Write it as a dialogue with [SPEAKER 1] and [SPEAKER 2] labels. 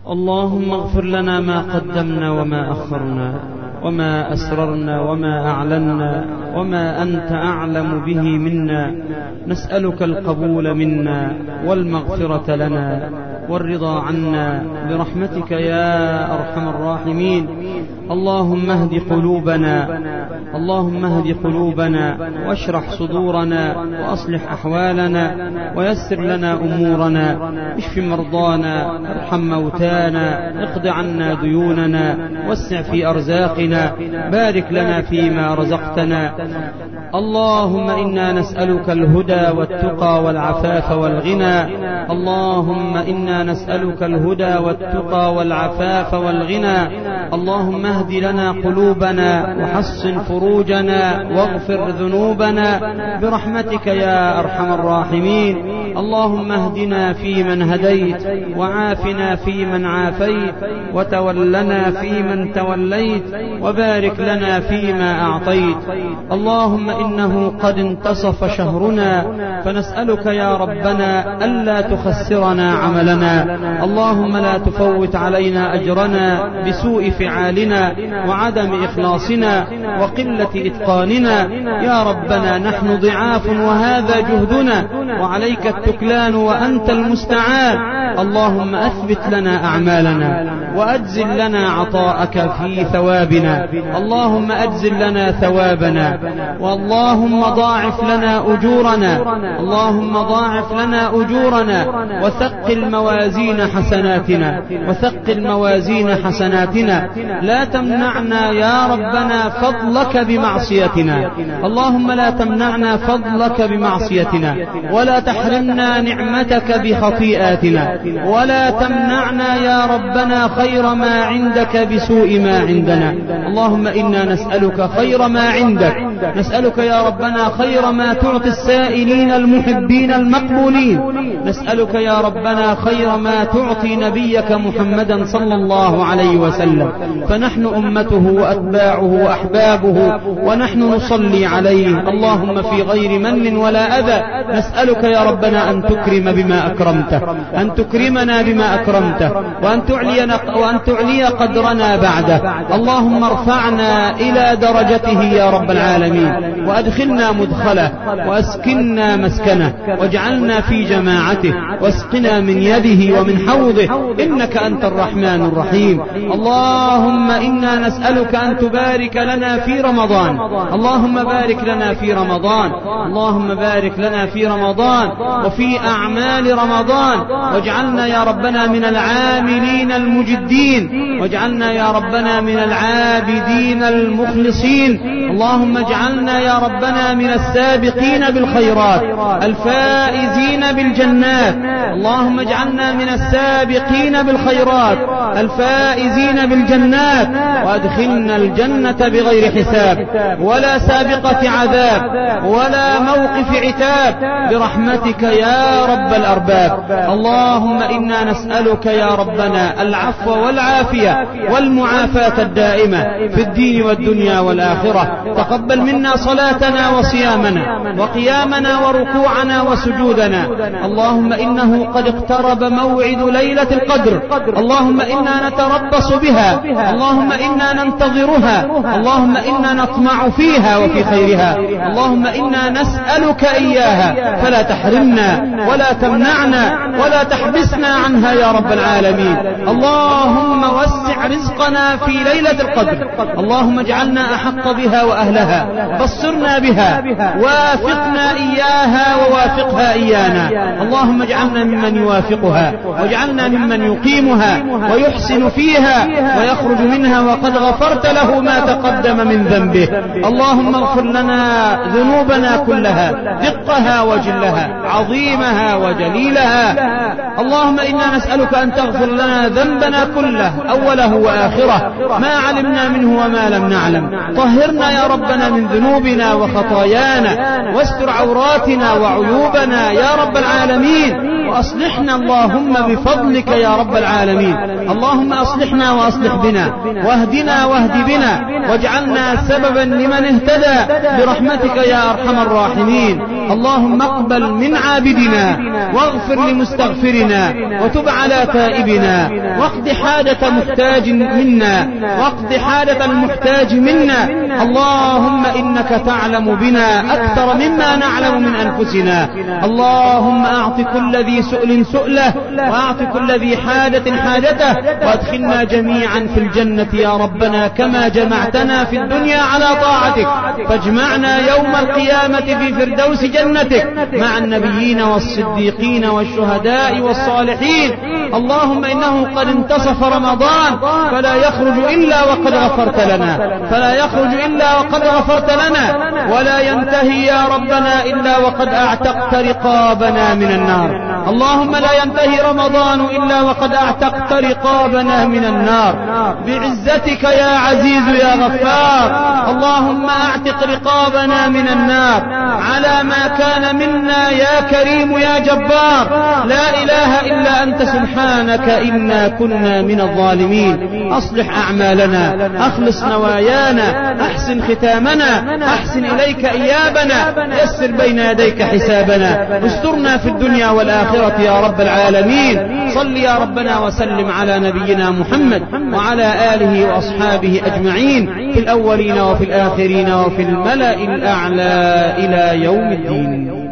[SPEAKER 1] اللهم اغفر لنا ما قدمنا وما أخرنا وما أسررنا وما أعلنا وما أنت أعلم به منا. نسألك القبول منا والمغفرة لنا والرضا عنا برحمتك يا أرحم الراحمين. اللهم اهد قلوبنا، اللهم اهد قلوبنا واشرح صدورنا وأصلح أحوالنا ويسر لنا أمورنا. اشف مرضانا، ارحم موتانا، اقض عنا ديوننا، وسع في أرزاقنا، بارك لنا فيما رزقتنا. اللهم إنا نسألك الهدى والتقى والعفاف والغنى. اللهم إنا نسألك الهدى والتقى والعفاف والغنى. اللهم اهد لنا قلوبنا وحصن فروجنا واغفر ذنوبنا برحمتك يا أرحم الراحمين. اللهم اهدنا فيمن هديت، وعافنا فيمن عافيت، وتولنا فيمن توليت، وبارك لنا فيما أعطيت. اللهم إنه قد انتصف شهرنا، فنسألك يا ربنا ألا تخسرنا عملنا. اللهم لا تفوت علينا أجرنا بسوء فعالنا وعدم إخلاصنا وقلة إتقاننا. يا ربنا نحن ضعاف وهذا جهدنا، وعليك التكلان وأنت المستعان. اللهم أثبت لنا أعمالنا وأجزل لنا عطاءك في ثوابنا. اللهم أجزل لنا ثوابنا، واللهم ضاعف لنا أجورنا. اللهم ضاعف لنا أجورنا وثقل موازين حسناتنا، وثقل موازين حسناتنا. لا تمنعنا يا ربنا فضلك بمعصيتنا. اللهم لا تمنعنا فضلك بمعصيتنا، ولا تحرمنا نعمتك بخطيئاتنا، ولا تمنعنا يا ربنا خير ما عندك بسوء ما عندنا. اللهم إنا نسألك خير ما عندك، نسألك يا ربنا خير ما تعطي السائلين المحبين المقبولين. نسألك يا ربنا خير ما تعطي نبيك محمدا صلى الله عليه وسلم، فنحن أمته وأتباعه وأحبابه، ونحن نصلي عليه. اللهم في غير من ولا أذى نسألك يا ربنا أن تكرم بما أكرمته، أن تكرمنا بما أكرمته، وأن تعلي قدرنا بعده. اللهم ارفعنا إلى درجته يا رب العالمين، وأدخلنا مدخله، وأسكننا مسكنه، واجعلنا في جماعته، واسقنا من يده ومن حوضه، إنك أنت الرحمن الرحيم. اللهم إنا نسألك أن تبارك لنا في رمضان. اللهم بارك لنا في رمضان، اللهم بارك لنا في رمضان وفي أعمال رمضان، واجعلنا يا ربنا من العاملين المجدين، واجعلنا يا ربنا من العابدين المخلصين. اللهم اجعلنا يا ربنا من السابقين بالخيرات الفائزين بالجنات. اللهم اجعلنا من السابقين بالخيرات الفائزين بالجنات، وادخلنا الجنة بغير حساب ولا سابقة عذاب ولا موقف عتاب برحمتك يا رب الأرباب. اللهم إنا نسألك يا ربنا العفو والعافية والمعافاة الدائمة في الدين والدنيا والآخرة. تقبل منا صلاتنا وصيامنا وقيامنا وركوعنا وسجودنا. اللهم إنه قد اقترب موعد ليلة القدر. اللهم إنا نتربص بها، اللهم إنا ننتظرها، اللهم إنا نطمع فيها وفي خيرها. اللهم إنا نسألك إياها، فلا تحرمنا ولا تمنعنا ولا تحبسنا عنها يا رب العالمين. اللهم وسع رزقنا في ليلة القدر. اللهم اجعلنا أحق بها وأهلها، بصرنا بها، وافقنا إياها ووافقها إيانا. اللهم اجعلنا ممن يوافقها، واجعلنا ممن يقيمها ويحسن فيها ويخرج منها وقد غفرت له ما تقدم من ذنبه. اللهم اغفر لنا ذنوبنا كلها، دقها وجلها، عظيمها وجليلها. اللهم إنا نسألك أن تغفر لنا ذنبنا كله أوله وآخره، ما علمنا منه وما لم نعلم. طهرنا يا ربنا من ذنوبنا وخطايانا، واستر عوراتنا وعيوبنا يا رب العالمين، وأصلحنا اللهم بفضلك يا رب العالمين. اللهم أصلحنا وأصلح بنا، واهدنا واهد بنا، واجعلنا سببا لمن اهتدى برحمتك يا أرحم الراحمين. اللهم اقبل من عابدنا عابدنا، واغفر لمستغفرنا، وتب على تائبنا، واقض حاجة محتاج منا، واقض حاجة المحتاج منا. اللهم إنك تعلم بنا أكثر مما نعلم من أنفسنا. اللهم أعط كل ذي سؤل سؤله، وأعط كل ذي حاجة حاجته، وادخلنا جميعا في الجنة يا ربنا كما جمعتنا في الدنيا على طاعتك، فاجمعنا يوم القيامة في فردوس جنتك مع النبيين والصديقين والشهداء والصالحين. اللهم إنه قد انتصف رمضان فلا يخرج إلا وقد غفرت لنا، فلا يخرج إلا وقد غفرت لنا، ولا ينتهي يا ربنا إلا وقد أعتقت رقابنا من النار. اللهم لا ينتهي رمضان إلا وقد أعتقت رقابنا من النار بعزتك يا عزيز يا غفار. اللهم أعتق رقابنا من النار على ما كان منا يا كريم يا جبار. لا إله إلا أنت سبحانك إنا كنا من الظالمين. أصلح أعمالنا، أخلص نوايانا، أحسن ختامنا، أحسن إليك إيابنا، يسر بين يديك حسابنا، استرنا في الدنيا والآخرة يا رب العالمين. صل يا ربنا وسلم على نبينا محمد وعلى آله وأصحابه أجمعين في الأولين وفي الآخرين وفي الملأ الأعلى إلى يوم الدين.